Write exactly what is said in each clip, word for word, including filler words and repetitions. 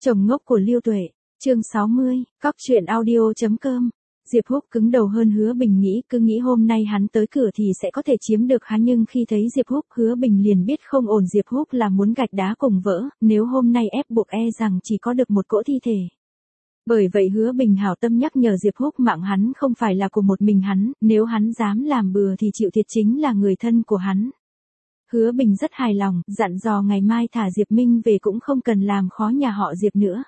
Chồng ngốc của Lưu Tuệ, chương sáu mươi, cóc truyện audio chấm com. Diệp Húc cứng đầu hơn Hứa Bình nghĩ, cứ nghĩ hôm nay hắn tới cửa thì sẽ có thể chiếm được hắn, nhưng khi thấy Diệp Húc, Hứa Bình liền biết không ổn. Diệp Húc là muốn gạch đá cùng vỡ, nếu hôm nay ép buộc e rằng chỉ có được một cỗ thi thể. Bởi vậy Hứa Bình hảo tâm nhắc nhở Diệp Húc, mạng hắn không phải là của một mình hắn, nếu hắn dám làm bừa thì chịu thiệt chính là người thân của hắn. Hứa Bình rất hài lòng, dặn dò ngày mai thả Diệp Minh về cũng không cần làm khó nhà họ Diệp nữa.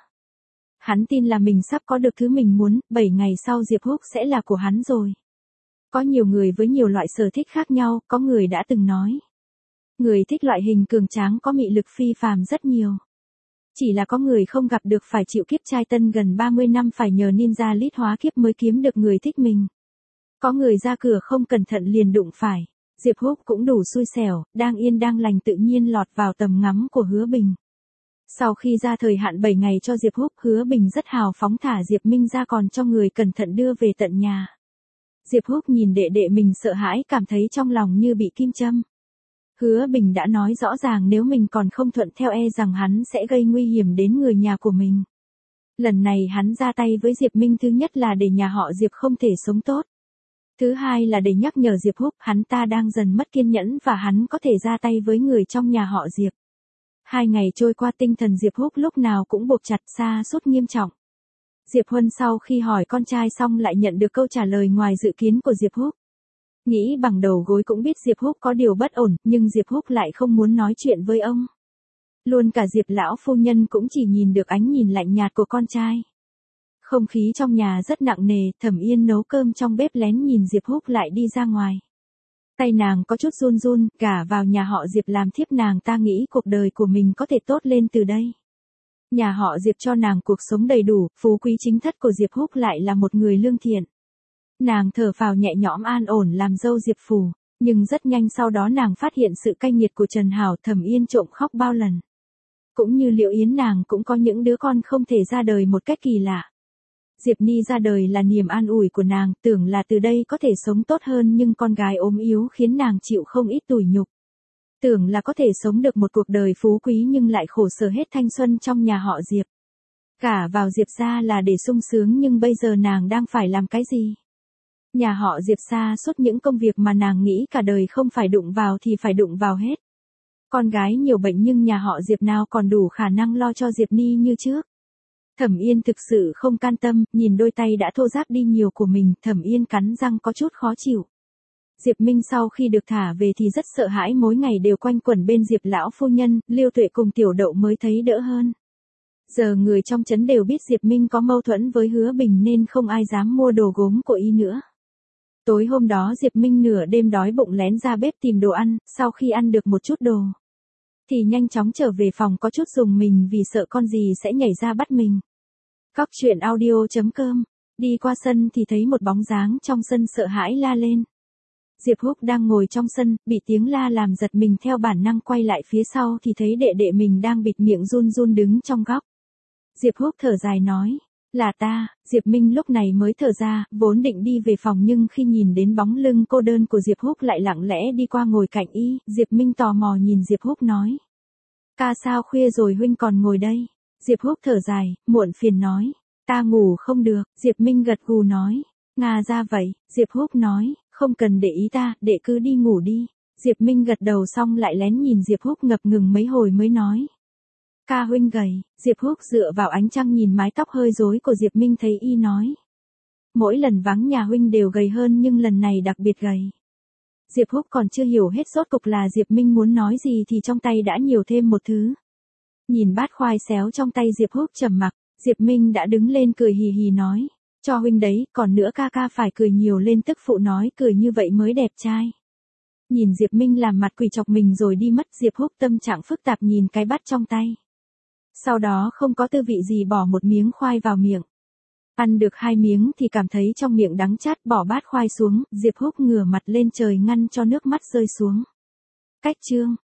Hắn tin là mình sắp có được thứ mình muốn, bảy ngày sau Diệp Húc sẽ là của hắn rồi. Có nhiều người với nhiều loại sở thích khác nhau, có người đã từng nói. Người thích loại hình cường tráng có mị lực phi phàm rất nhiều. Chỉ là có người không gặp được, phải chịu kiếp trai tân gần ba mươi năm, phải nhờ ninja lít hóa kiếp mới kiếm được người thích mình. Có người ra cửa không cẩn thận liền đụng phải. Diệp Húc cũng đủ xui xẻo, đang yên đang lành tự nhiên lọt vào tầm ngắm của Hứa Bình. Sau khi ra thời hạn bảy ngày cho Diệp Húc, Hứa Bình rất hào phóng thả Diệp Minh ra, còn cho người cẩn thận đưa về tận nhà. Diệp Húc nhìn đệ đệ mình sợ hãi, cảm thấy trong lòng như bị kim châm. Hứa Bình đã nói rõ ràng nếu mình còn không thuận theo e rằng hắn sẽ gây nguy hiểm đến người nhà của mình. Lần này hắn ra tay với Diệp Minh, thứ nhất là để nhà họ Diệp không thể sống tốt. Thứ hai là để nhắc nhở Diệp Húc, hắn ta đang dần mất kiên nhẫn và hắn có thể ra tay với người trong nhà họ Diệp. Hai ngày trôi qua, tinh thần Diệp Húc lúc nào cũng buộc chặt, sa sút nghiêm trọng. Diệp Huân sau khi hỏi con trai xong lại nhận được câu trả lời ngoài dự kiến của Diệp Húc. Nghĩ bằng đầu gối cũng biết Diệp Húc có điều bất ổn, nhưng Diệp Húc lại không muốn nói chuyện với ông. Luôn cả Diệp lão phu nhân cũng chỉ nhìn được ánh nhìn lạnh nhạt của con trai. Không khí trong nhà rất nặng nề, Thẩm Yên nấu cơm trong bếp lén nhìn Diệp Húc lại đi ra ngoài. Tay nàng có chút run run, gả vào nhà họ Diệp làm thiếp, nàng ta nghĩ cuộc đời của mình có thể tốt lên từ đây. Nhà họ Diệp cho nàng cuộc sống đầy đủ, phú quý, chính thất của Diệp Húc lại là một người lương thiện. Nàng thở phào nhẹ nhõm an ổn làm dâu Diệp phủ, nhưng rất nhanh sau đó nàng phát hiện sự cay nghiệt của Trần Hảo. Thẩm Yên trộm khóc bao lần. Cũng như Liễu Yến, nàng cũng có những đứa con không thể ra đời một cách kỳ lạ. Diệp Ni ra đời là niềm an ủi của nàng, tưởng là từ đây có thể sống tốt hơn, nhưng con gái ốm yếu khiến nàng chịu không ít tủi nhục. Tưởng là có thể sống được một cuộc đời phú quý nhưng lại khổ sở hết thanh xuân trong nhà họ Diệp. Cả vào Diệp gia là để sung sướng, nhưng bây giờ nàng đang phải làm cái gì? Nhà họ Diệp sa sút những công việc mà nàng nghĩ cả đời không phải đụng vào thì phải đụng vào hết. Con gái nhiều bệnh nhưng nhà họ Diệp nào còn đủ khả năng lo cho Diệp Ni như trước. Thẩm Yên thực sự không can tâm, nhìn đôi tay đã thô ráp đi nhiều của mình, Thẩm Yên cắn răng có chút khó chịu. Diệp Minh sau khi được thả về thì rất sợ hãi, mỗi ngày đều quanh quẩn bên Diệp lão phu nhân, Lưu Tuệ cùng Tiểu Đậu mới thấy đỡ hơn. Giờ người trong trấn đều biết Diệp Minh có mâu thuẫn với Hứa Bình nên không ai dám mua đồ gốm của y nữa. Tối hôm đó Diệp Minh nửa đêm đói bụng lén ra bếp tìm đồ ăn, sau khi ăn được một chút đồ thì nhanh chóng trở về phòng, có chút rùng mình vì sợ con gì sẽ nhảy ra bắt mình. Cóc truyện audio chấm com. Đi qua sân thì thấy một bóng dáng trong sân, sợ hãi la lên. Diệp Húc đang ngồi trong sân, bị tiếng la làm giật mình, theo bản năng quay lại phía sau thì thấy đệ đệ mình đang bịt miệng run run đứng trong góc. Diệp Húc thở dài nói, là ta. Diệp Minh lúc này mới thở ra, vốn định đi về phòng nhưng khi nhìn đến bóng lưng cô đơn của Diệp Húc lại lặng lẽ đi qua ngồi cạnh y. Diệp Minh tò mò nhìn Diệp Húc nói, ca sao khuya rồi huynh còn ngồi đây? Diệp Húc thở dài, muộn phiền nói, ta ngủ không được. Diệp Minh gật gù nói, nga ra vậy. Diệp Húc nói, không cần để ý ta, đệ cứ đi ngủ đi. Diệp Minh gật đầu xong lại lén nhìn Diệp Húc ngập ngừng mấy hồi mới nói, ca huynh gầy. Diệp Húc dựa vào ánh trăng nhìn mái tóc hơi rối của Diệp Minh, thấy y nói, mỗi lần vắng nhà huynh đều gầy hơn nhưng lần này đặc biệt gầy. Diệp Húc còn chưa hiểu hết rốt cục là Diệp Minh muốn nói gì thì trong tay đã nhiều thêm một thứ. Nhìn bát khoai xéo trong tay Diệp Húc trầm mặc, Diệp Minh đã đứng lên cười hì hì nói, cho huynh đấy, còn nữa ca ca phải cười nhiều lên. Tức phụ nói cười như vậy mới đẹp trai. Nhìn Diệp Minh làm mặt quỷ chọc mình rồi đi mất, Diệp Húc tâm trạng phức tạp nhìn cái bát trong tay. Sau đó không có tư vị gì bỏ một miếng khoai vào miệng. Ăn được hai miếng thì cảm thấy trong miệng đắng chát, bỏ bát khoai xuống, Diệp Húc ngửa mặt lên trời ngăn cho nước mắt rơi xuống. Cách chương